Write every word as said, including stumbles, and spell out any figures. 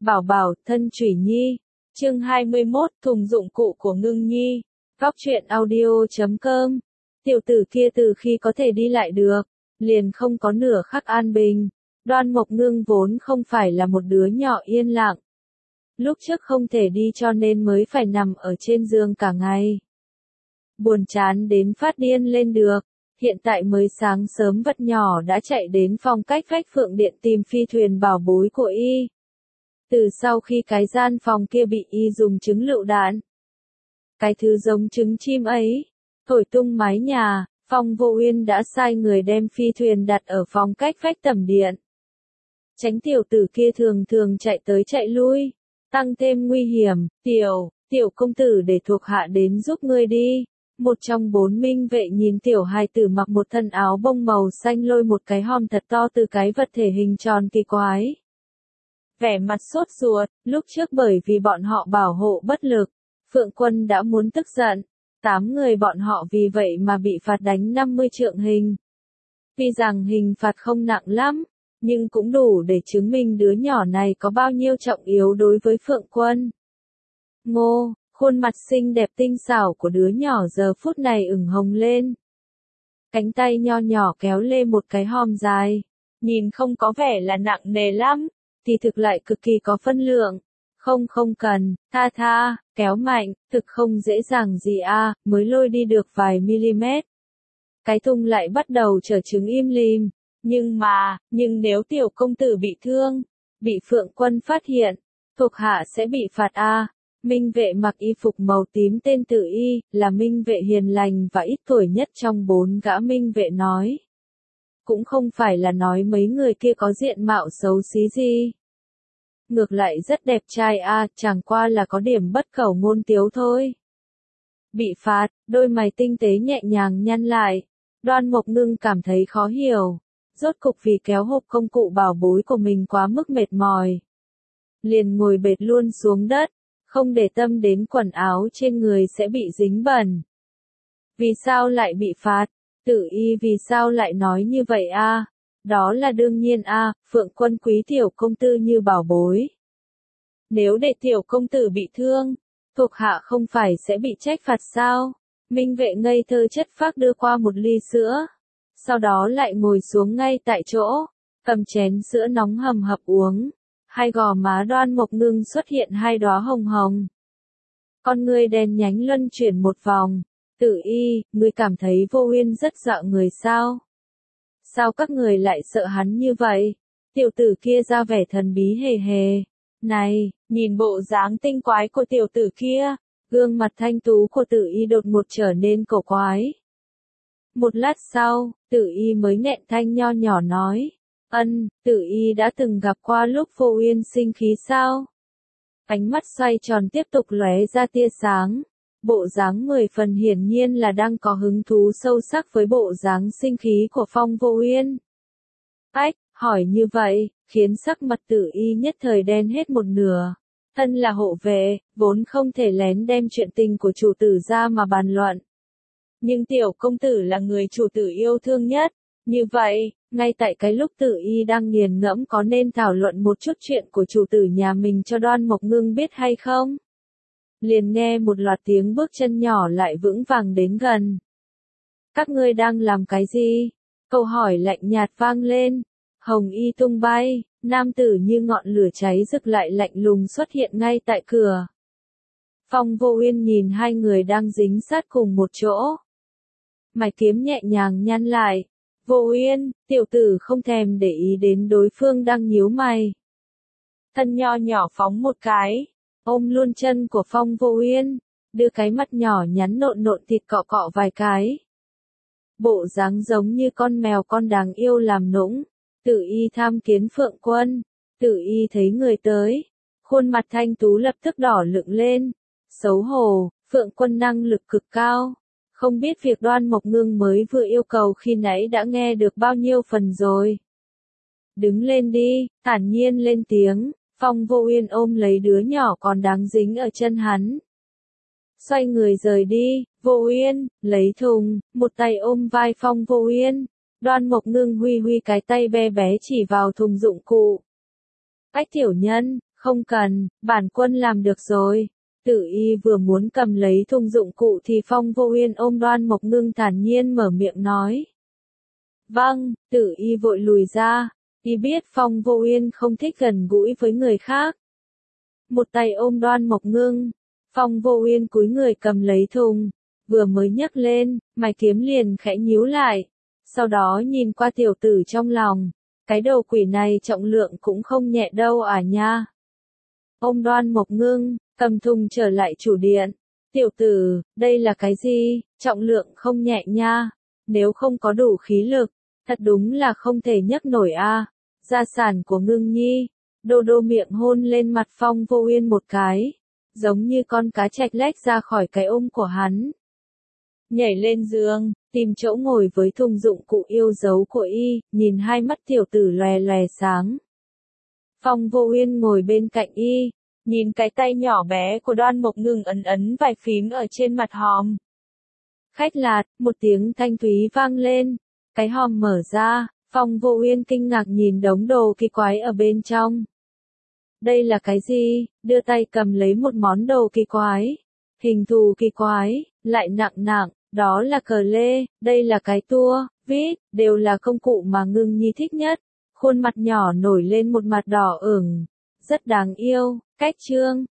Bảo bảo, thân Trủy Nhi. Chương hai mươi mốt, thùng dụng cụ của Ngưng Nhi. Góc truyện audio chấm com. Tiểu tử kia từ khi có thể đi lại được, liền không có nửa khắc an bình. Đoan Mộc Ngưng vốn không phải là một đứa nhỏ yên lặng. Lúc trước không thể đi cho nên mới phải nằm ở trên giường cả ngày. Buồn chán đến phát điên lên được. Hiện tại mới sáng sớm vật nhỏ đã chạy đến phòng cách vách Phượng Điện tìm phi thuyền bảo bối của y. Từ sau khi cái gian phòng kia bị y dùng trứng lựu đạn, cái thứ giống trứng chim ấy, thổi tung mái nhà, Phong Vô Uyên đã sai người đem phi thuyền đặt ở phòng cách vách tẩm điện. Tránh tiểu tử kia thường thường chạy tới chạy lui, tăng thêm nguy hiểm. Tiểu, tiểu công tử để thuộc hạ đến giúp ngươi đi. Một trong bốn minh vệ nhìn tiểu hài tử mặc một thân áo bông màu xanh lôi một cái hòm thật to từ cái vật thể hình tròn kỳ quái. Vẻ mặt sốt ruột, lúc trước bởi vì bọn họ bảo hộ bất lực, Phượng Quân đã muốn tức giận, tám người bọn họ vì vậy mà bị phạt đánh năm mươi trượng hình. Tuy rằng hình phạt không nặng lắm, nhưng cũng đủ để chứng minh đứa nhỏ này có bao nhiêu trọng yếu đối với Phượng Quân. Ngô, khuôn mặt xinh đẹp tinh xảo của đứa nhỏ giờ phút này ửng hồng lên. Cánh tay nho nhỏ kéo lê một cái hòm dài, nhìn không có vẻ là nặng nề lắm, thì thực lại cực kỳ có phân lượng. Không không cần, tha tha, kéo mạnh, thực không dễ dàng gì a, à, mới lôi đi được vài mm. Cái thùng lại bắt đầu trở trứng im lìm, nhưng mà, nhưng nếu tiểu công tử bị thương, bị Phượng Quân phát hiện, thuộc hạ sẽ bị phạt a. À. Minh vệ mặc y phục màu tím tên Tự Y, là minh vệ hiền lành và ít tuổi nhất trong bốn gã minh vệ nói. Cũng không phải là nói mấy người kia có diện mạo xấu xí gì. Ngược lại rất đẹp trai a, à, chẳng qua là có điểm bất cẩu ngôn tiếu thôi. Bị phạt, đôi mày tinh tế nhẹ nhàng nhăn lại. Đoan Mộc Ngưng cảm thấy khó hiểu. Rốt cục vì kéo hộp công cụ bảo bối của mình quá mức mệt mỏi, liền ngồi bệt luôn xuống đất, không để tâm đến quần áo trên người sẽ bị dính bẩn. Vì sao lại bị phạt? Tự Y vì sao lại nói như vậy a? À? Đó là đương nhiên a, à, Phượng Quân quý tiểu công tử như bảo bối. Nếu để tiểu công tử bị thương, thuộc hạ không phải sẽ bị trách phạt sao? Minh vệ ngây thơ chất phác đưa qua một ly sữa, sau đó lại ngồi xuống ngay tại chỗ, cầm chén sữa nóng hầm hập uống. Hai gò má Đoan Mộc Ngưng xuất hiện hai đóa hồng hồng. Con ngươi đen nhánh luân chuyển một vòng. Tự Y, ngươi cảm thấy Vô Uyên rất dọa người sao? Sao các người lại sợ hắn như vậy? Tiểu tử kia ra vẻ thần bí hề hề. Này, nhìn bộ dáng tinh quái của tiểu tử kia, gương mặt thanh tú của Tự Y đột ngột trở nên cổ quái. Một lát sau, Tự Y mới nghẹn thanh nho nhỏ nói. Ân, Tự Y đã từng gặp qua lúc Vô Uyên sinh khí sao? Ánh mắt xoay tròn tiếp tục lóe ra tia sáng. Bộ dáng mười phần hiển nhiên là đang có hứng thú sâu sắc với bộ dáng sinh khí của Phong Vô Uyên. Ách, hỏi như vậy, khiến sắc mặt Tự Y nhất thời đen hết một nửa. Thân là hộ vệ, vốn không thể lén đem chuyện tình của chủ tử ra mà bàn luận. Nhưng tiểu công tử là người chủ tử yêu thương nhất. Như vậy, ngay tại cái lúc Tự Y đang nghiền ngẫm có nên thảo luận một chút chuyện của chủ tử nhà mình cho Đoan Mộc Ngưng biết hay không? Liền nghe một loạt tiếng bước chân nhỏ lại vững vàng đến gần. Các ngươi đang làm cái gì? Câu hỏi lạnh nhạt vang lên. Hồng y tung bay, nam tử như ngọn lửa cháy rực lại lạnh lùng xuất hiện ngay tại cửa. Phong Vô Uyên nhìn hai người đang dính sát cùng một chỗ. Mày kiếm nhẹ nhàng nhăn lại. Vô Uyên, tiểu tử không thèm để ý đến đối phương đang nhíu mày. Thân nho nhỏ phóng một cái, ôm luôn chân của Phong Vô Uyên, đưa cái mặt nhỏ nhắn nộn nộn thịt cọ cọ vài cái. Bộ dáng giống như con mèo con đáng yêu làm nũng. Tự Y tham kiến Phượng Quân. Tự Y thấy người tới, khuôn mặt thanh tú lập tức đỏ lựng lên. Xấu hổ, Phượng Quân năng lực cực cao. Không biết việc Đoan Mộc Ngưng mới vừa yêu cầu khi nãy đã nghe được bao nhiêu phần rồi. Đứng lên đi, thản nhiên lên tiếng. Phong Vô Uyên ôm lấy đứa nhỏ còn đáng dính ở chân hắn. Xoay người rời đi. Vô Uyên, lấy thùng, một tay ôm vai Phong Vô Uyên. Đoan Mộc Ngưng huy huy cái tay bé bé chỉ vào thùng dụng cụ. Ách tiểu nhân, Không cần, bản quân làm được rồi. Tử y vừa muốn cầm lấy thùng dụng cụ thì Phong Vô Uyên ôm Đoan Mộc Ngưng thản nhiên mở miệng nói. Vâng, Tử y vội lùi ra, y biết Phong Vô Uyên không thích gần gũi với người khác. Một tay ôm Đoan Mộc Ngưng, Phong Vô Uyên cúi người cầm lấy thùng, vừa mới nhấc lên, mày kiếm liền khẽ nhíu lại, sau đó nhìn qua tiểu tử trong lòng, cái đầu quỷ này trọng lượng cũng không nhẹ đâu à nha. Ôm Đoan Mộc Ngưng, cầm thùng trở lại chủ điện. Tiểu tử, đây là cái gì, trọng lượng không nhẹ nha, nếu không có đủ khí lực, thật đúng là không thể nhấc nổi a. Gia sản của Ngưng Nhi. Đô đô miệng hôn lên mặt Phong Vô Uyên một cái, giống như con cá chạch lách ra khỏi cái ôm của hắn. Nhảy lên giường, tìm chỗ ngồi với thùng dụng cụ yêu dấu của y, nhìn hai mắt tiểu tử lòe lòe sáng. Phong Vô Uyên ngồi bên cạnh y, nhìn cái tay nhỏ bé của Đoan Mộc Ngưng ấn ấn vài phím ở trên mặt hòm. Khách lạt, một tiếng thanh thúy vang lên, cái hòm mở ra, Phong Vô Uyên kinh ngạc nhìn đống đồ kỳ quái ở bên trong. Đây là cái gì? Đưa tay cầm lấy một món đồ kỳ quái. Hình thù kỳ quái, lại nặng nặng, đó là cờ lê, đây là cái tua, vít, đều là công cụ mà Ngưng Nhi thích nhất. Khuôn mặt nhỏ nổi lên một mặt đỏ ửng, rất đáng yêu, cách trương,